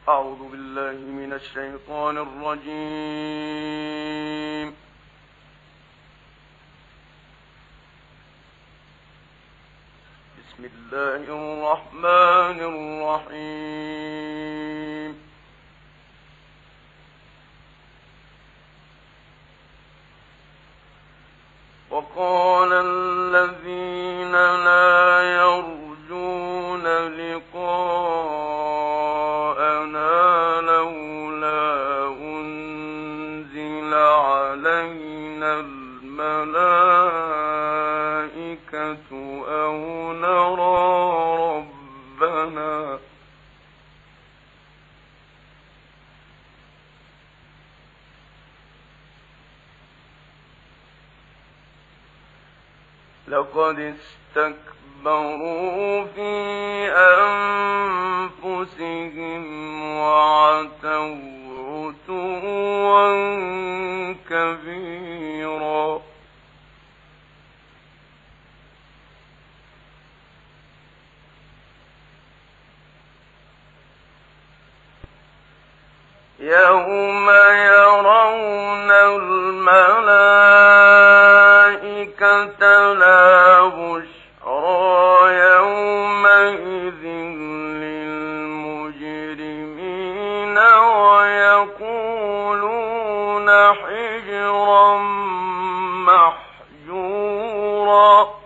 أعوذ بالله من الشيطان الرجيم. بسم الله الرحمن الرحيم. وقال الذين لا يرجون لقاءنا لولا أنزل علينا الملائكة أو نرى ربنا لقد استكبروا في أنفسهم وعتوا عتوا كبيرا. يوم يرون الملائكة لا بشرى يومئذ للمجرمين ويقولون حجرا محجورا.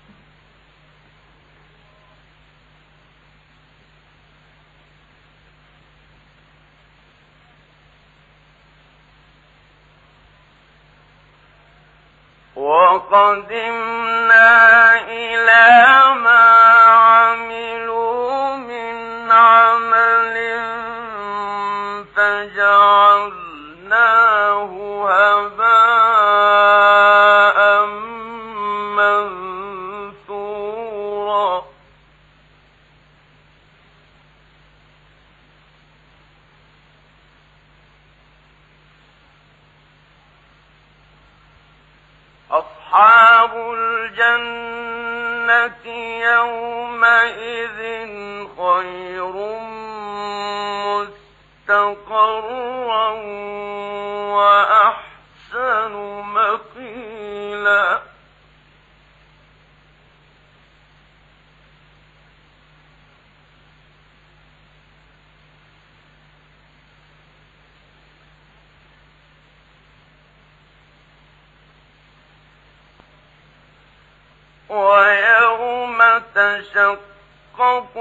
وقدمنا إلى ما عملوا من عمل فجعلناه هباء منثورا. أصحاب الجنة يومئذ خير مستقرا وأحسن مقيلا. ويوم تشقق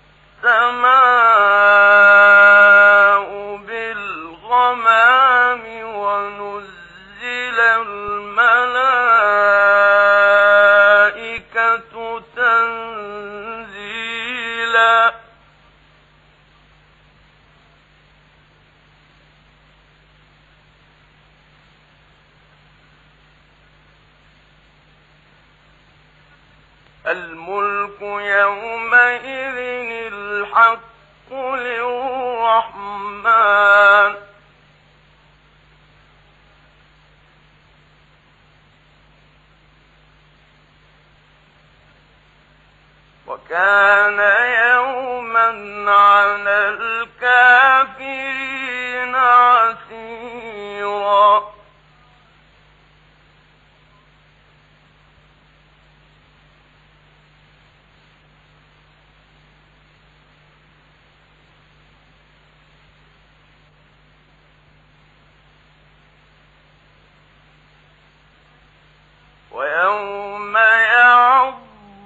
السماء بالغمام ونزل الملائكة تنزيلا. الملك يومئذ الحق للرحمن وكان يوما على الكافرين عسيرا. ويوم يعض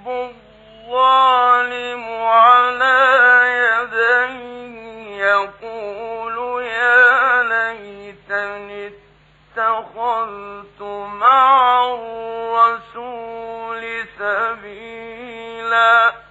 الظالم على يديه يقول يا ليتني اتخذت مع الرسول سبيلا.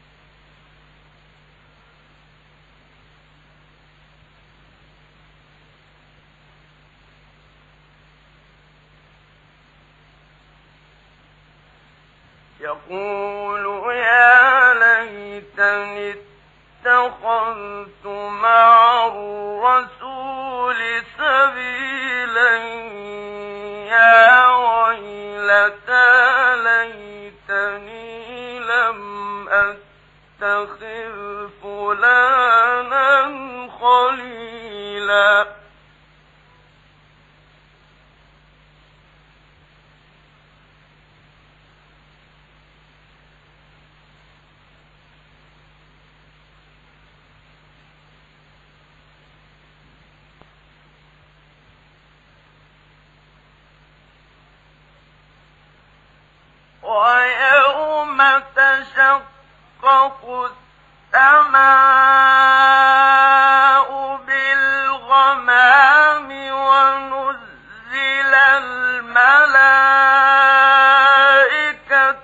يقول يا ليتني اتخذت مع الرسول سبيلا يا ويلتى ليتني لم أتخذ فلانا خليلا. ويوم تشقق السماء بالغمام ونزل الملائكة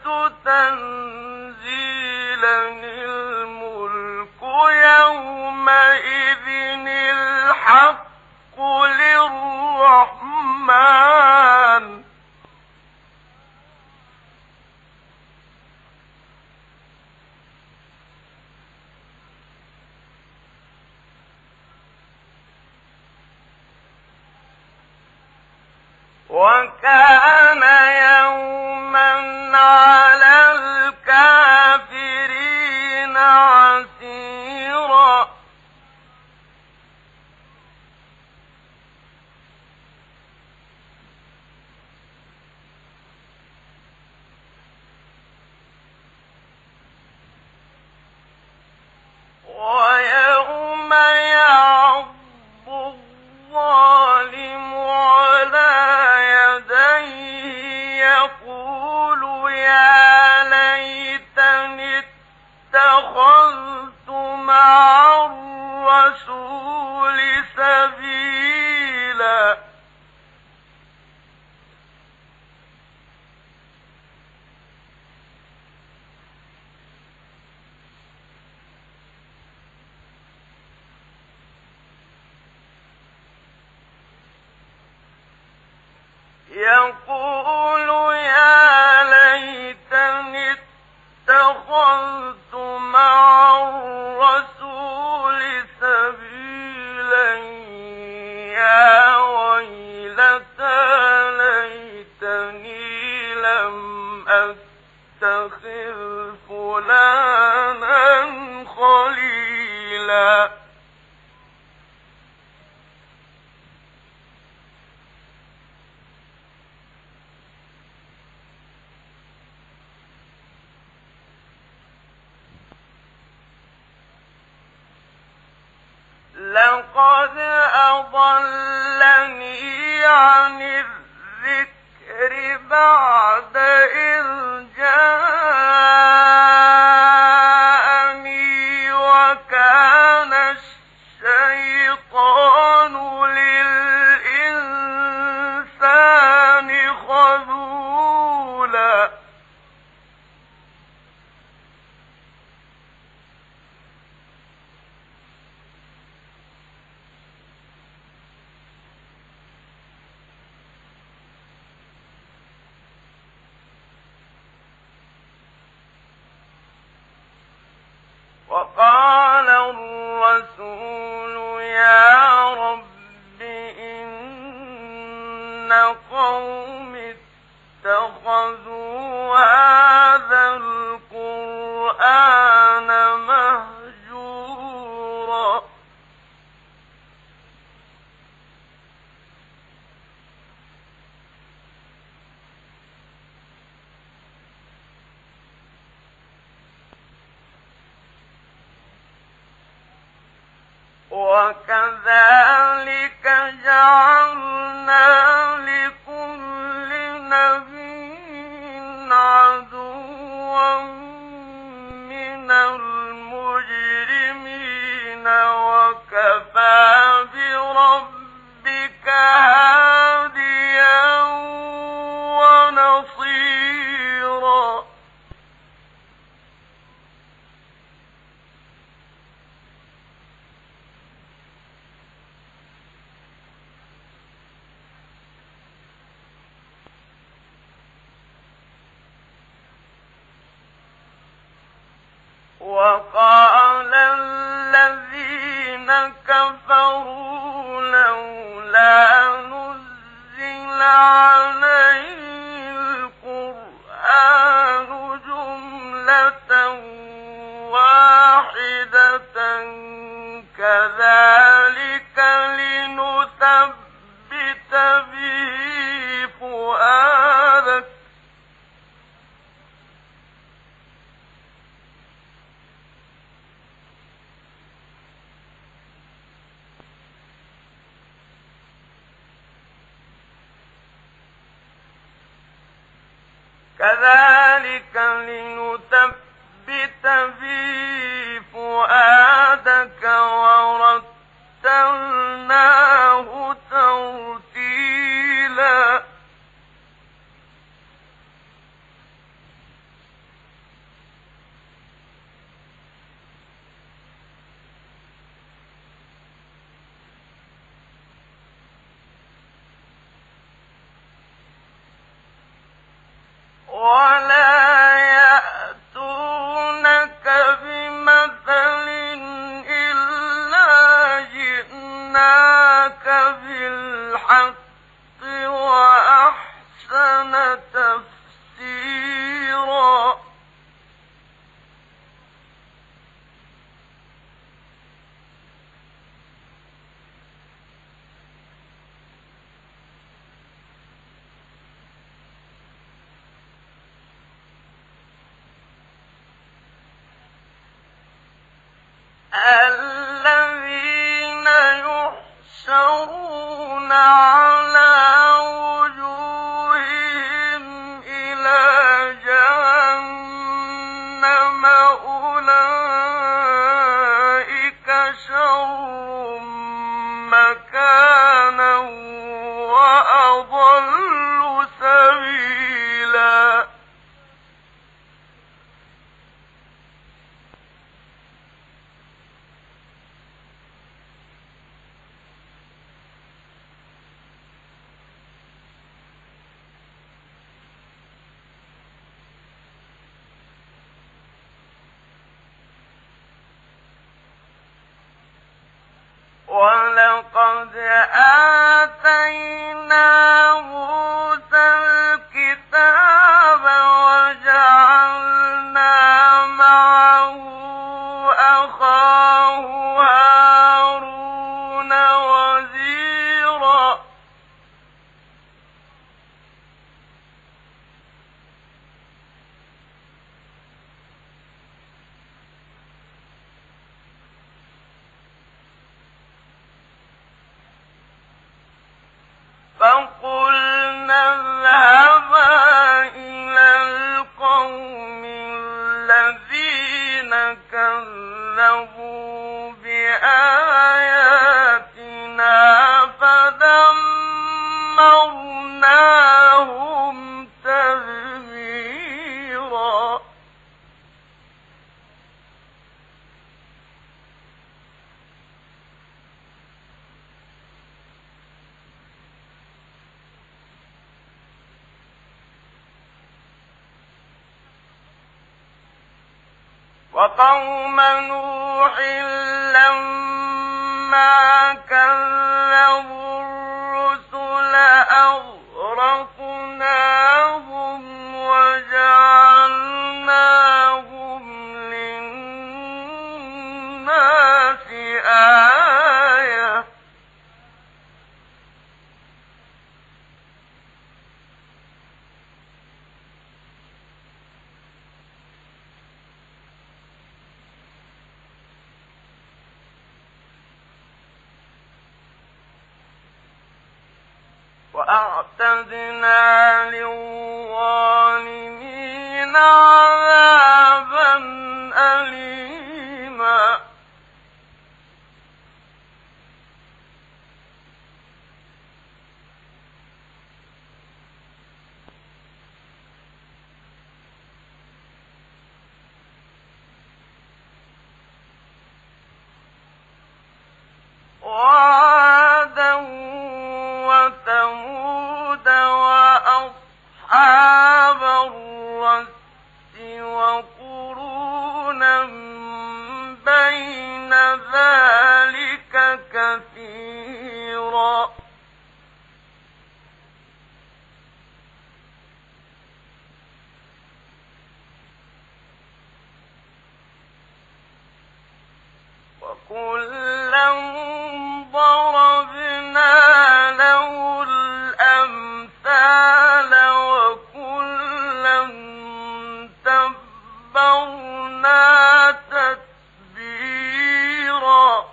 تنزيلا الملك يومئذ الحق للرحمن وكان يوما على الكافرين عسيرا ويوم يعض الظالم على يديه يقول يا ليتني اتخذت مع الرسول سبيلا يقول يا ليتني اتخذت مع الرسول سبيلا يا ويلتى ليتني لم أتخذ فلانا خليلا لقد أضلني عن الذكر بعد إذ جاءني وكان الشيطان للإنسان خذولا وقال الرسول يا رب إن قوم اتخذوا هذا القرآن مهجورا وكذلك جعلنا لكل نبي عدوا من المجرمين وكفى بربك هاديا ونصيرا وقال الذين كفروا لولا نزل عليه القرآن جملة واحدة كذلك لنثبت به فؤادك كذلك لنثبت به فؤادك ورتلناه ترتيلا ولا يأتونك بمثل إلا جئناك بالحق وأحسن تفسيرا الذين يحشرون على وجوههم إلى جهنم أولئك شر مكانا وأضل سبيلا ولقد آتينا موسى الكتاب وجعلنا معه أخاه هارون وزيرا فقلنا اذهبا إلى القوم الذين كذبوا بآياتنا فدمرناهم تدميرا وقوم نوح لما كذبوا الرسل أغرقناهم وجعلناهم للناس آية وأعتدنا للظالمين عذابا أليما وعادا وثمود وأصحاب الرس وقرونا بين ذلك كثيرا وكلا ضربنا له الأمثال وكلا تبرنا تتبيرا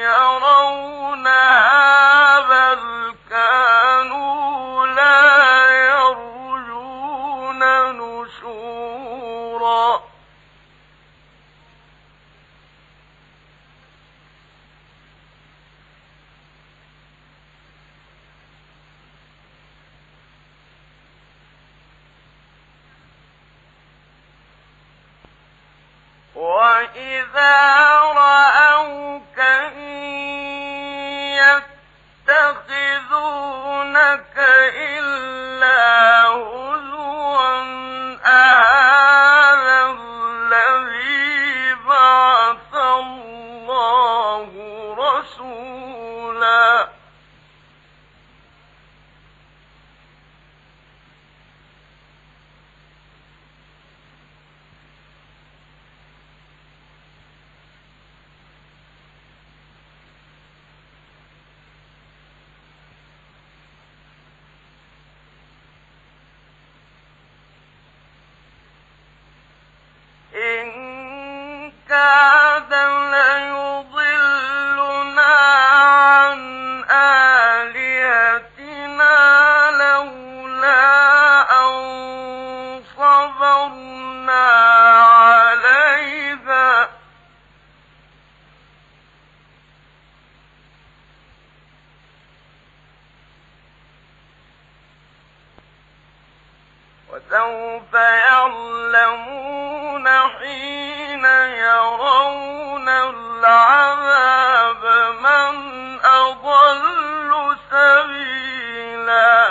يرونها بل كانوا لا يرجون نشورا وَإِذَا رَأَوْكَ إِن يَتَّخِذُونَكَ إِلَّا هُزُوًا أَهَٰذَا الَّذِي بَعَثَ اللَّهُ رَسُولًا إِن كَادَ لَيُضِلُّنَا عَنْ آلِهَتِنَا لَوْلَا أَن صَبَرْنَا عَلَيْهَا ۚ وَسَوْفَ يَعْلَمُونَ حِينَ يَرَوْنَ الْعَذَابَ مَنْ أَضَلُّ سَبِيلًا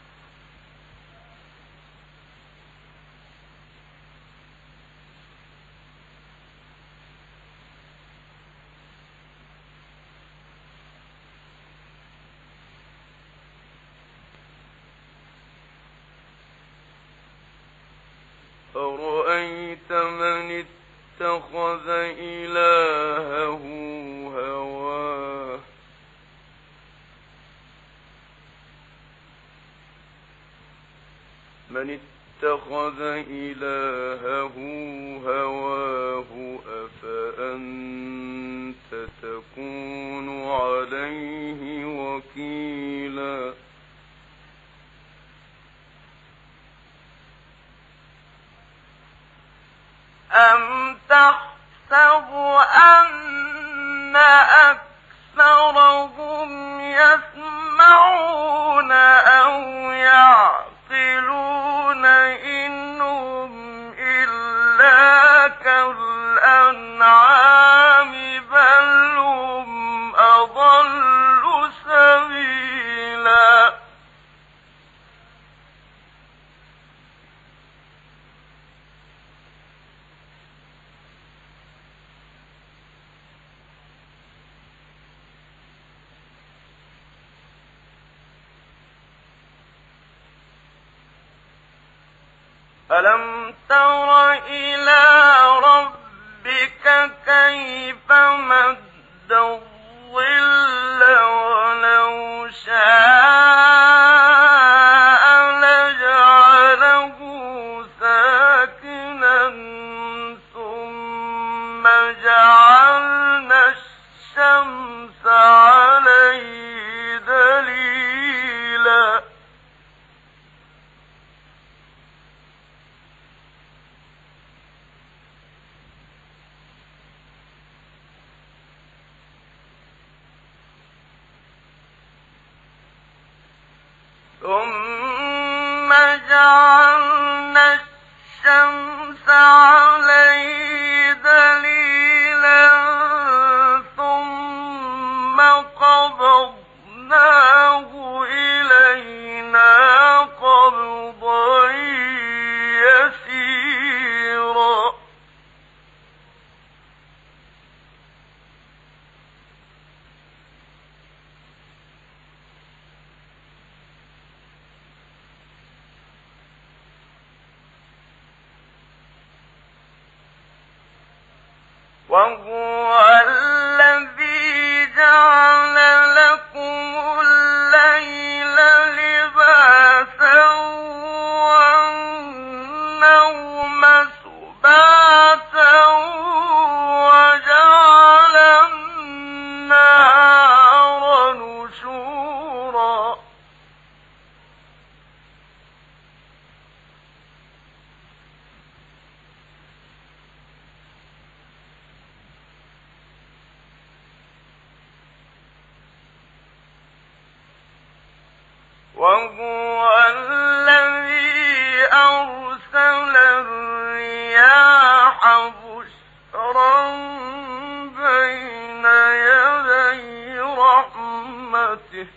أَرَأَيْتَ مَنِ اتَّخَذَ إِلَٰهَهُ هَوَاهُ أَفَأَنتَ تَكُونُ عَلَيْهِ وَكِيلًا أَمْ تَحْسَبُ أَنَّ أَكْثَرَهُمْ يَسْمَعُونَ أَوْ يَعْقِلُونَ إِنْ هُمْ إِلَّا كَالْأَنْعَامِ بَلْ هُمْ أَضَلُّ سَبِيلًا أَلَمْ تَرَ إِلَىٰ رَبِّكَ كَيْفَ مَدَّ الظِّلَّ وَلَوْ شَاءَ لَجَعَلَهُ سَاكِنًا ثُمَّ جَعَلْنَا الشَّمْسَ عَلَيْهِ دَلِيلًا ثُمَّ جَعَلْنَا الشَّمْسَ عَلَيْهِ دَلِيلًا ثُمَّ قَبَضْنَاهُ إِلَيْنَا قَبْضًا يَسِيرًا وَهُوَ الَّذِي جَعَلَ لَكُمُ اللَّيْلَ لِبَاسًا وَالنَّوْمَ سُبَاتًا وَجَعَلَ النَّهَارَ وهو الذي أرسل الرياح بشرا بين يدي رحمته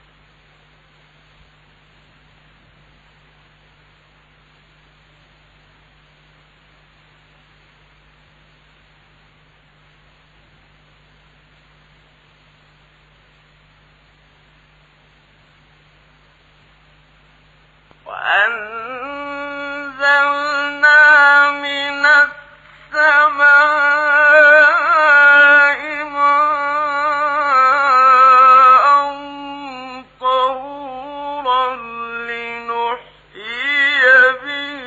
وأنزلنا من السماء ماء طهورا لنحيي به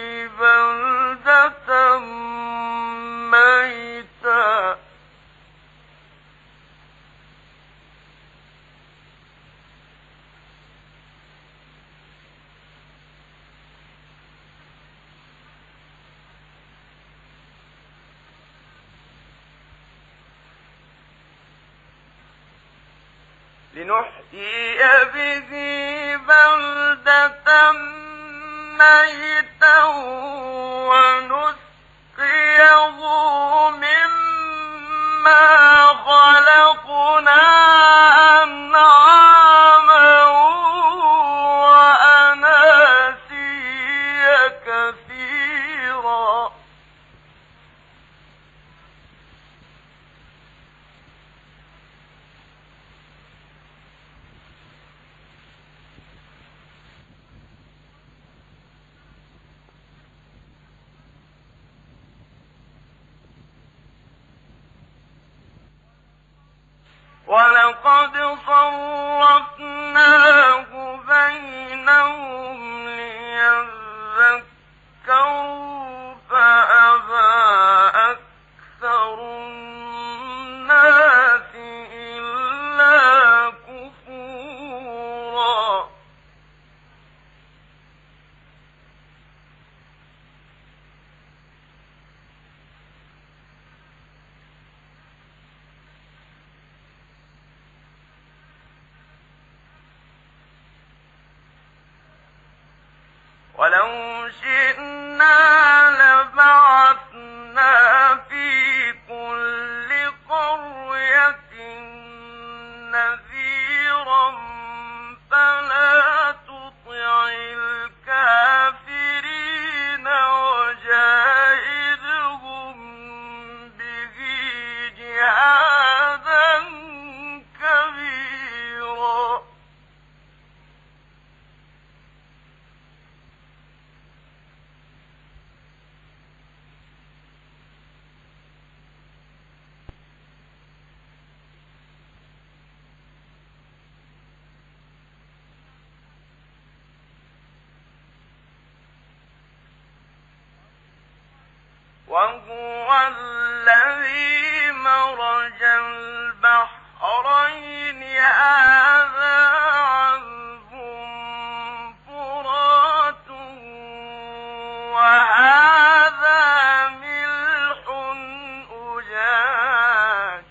بلدة ميتا ميتا ونسقيه مما خلقنا أنعاما وأناسيا كثيرا ولقد صرفناه بينهم ليذكروا فأبى أكثر الناس إلا كفورا ولو شئنا لبعثنا في كل قرية نذيرا فلا تطع الكافرين وجاهدهم به جهادا كبيرا وهو الذي مرج البحرين هذا عذب فرات وهذا ملح أجاج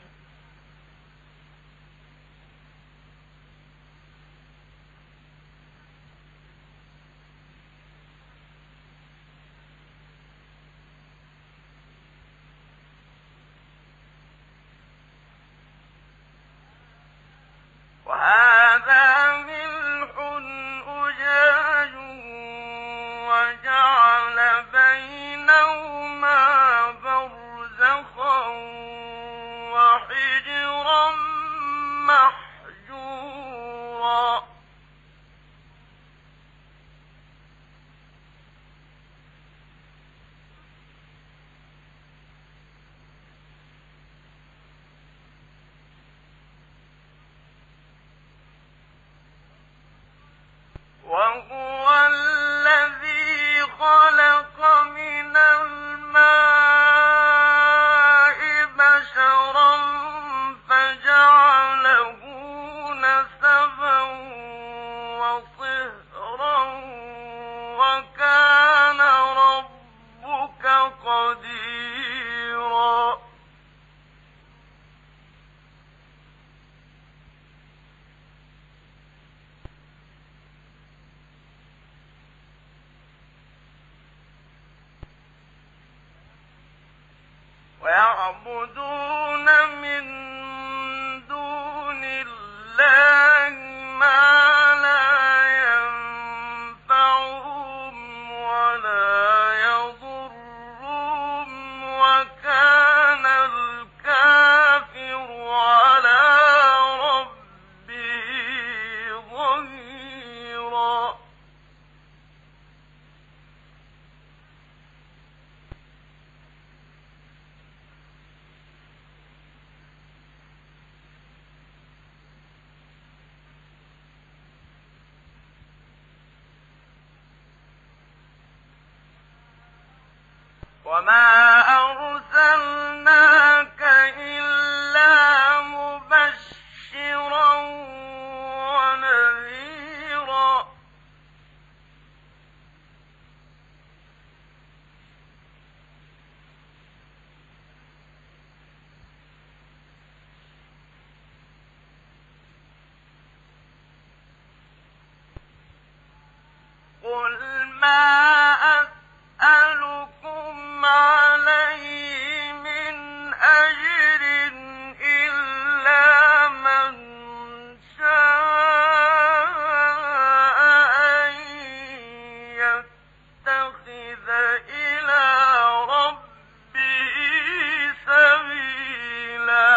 وجعل بينهما برزخا وحجرا محجورا وهو الذي خلق من الماء بشرا فجعله نسبا وصهرا وكان ربك قديرا ويعبدون من دون الله ما لا ينفعهم ولا يضرهم وكان الكافر على ربه ظهيرا. وما أرسلناك إلا مبشرا ونذيرا. قل ما أسألكم عليه من أجر إلا من شاء أن يتخذ إلى ربه سبيلا.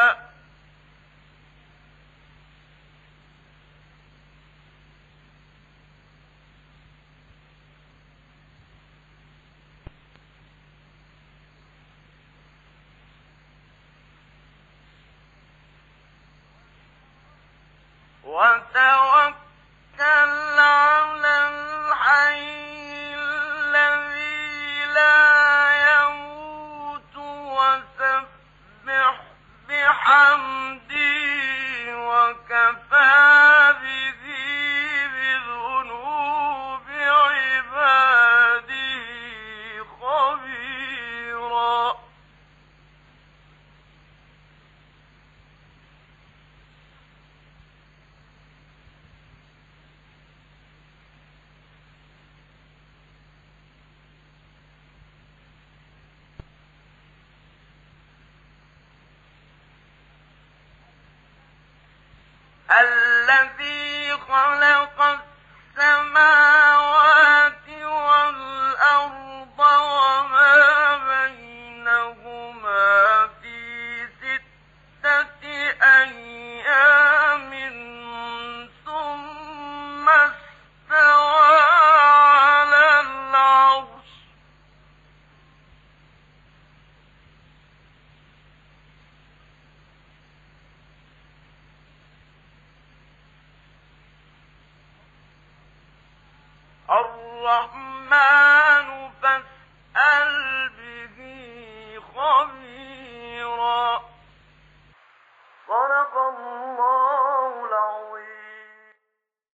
وتوكل على الحي الذي لا يموت وسبح بحمده وكفى به بذنوب عباده خبيرا. الذي خلق السماوات والأرض وما بينهما في 6 أيام ثم استوى على العرش. الرحمن فاسأل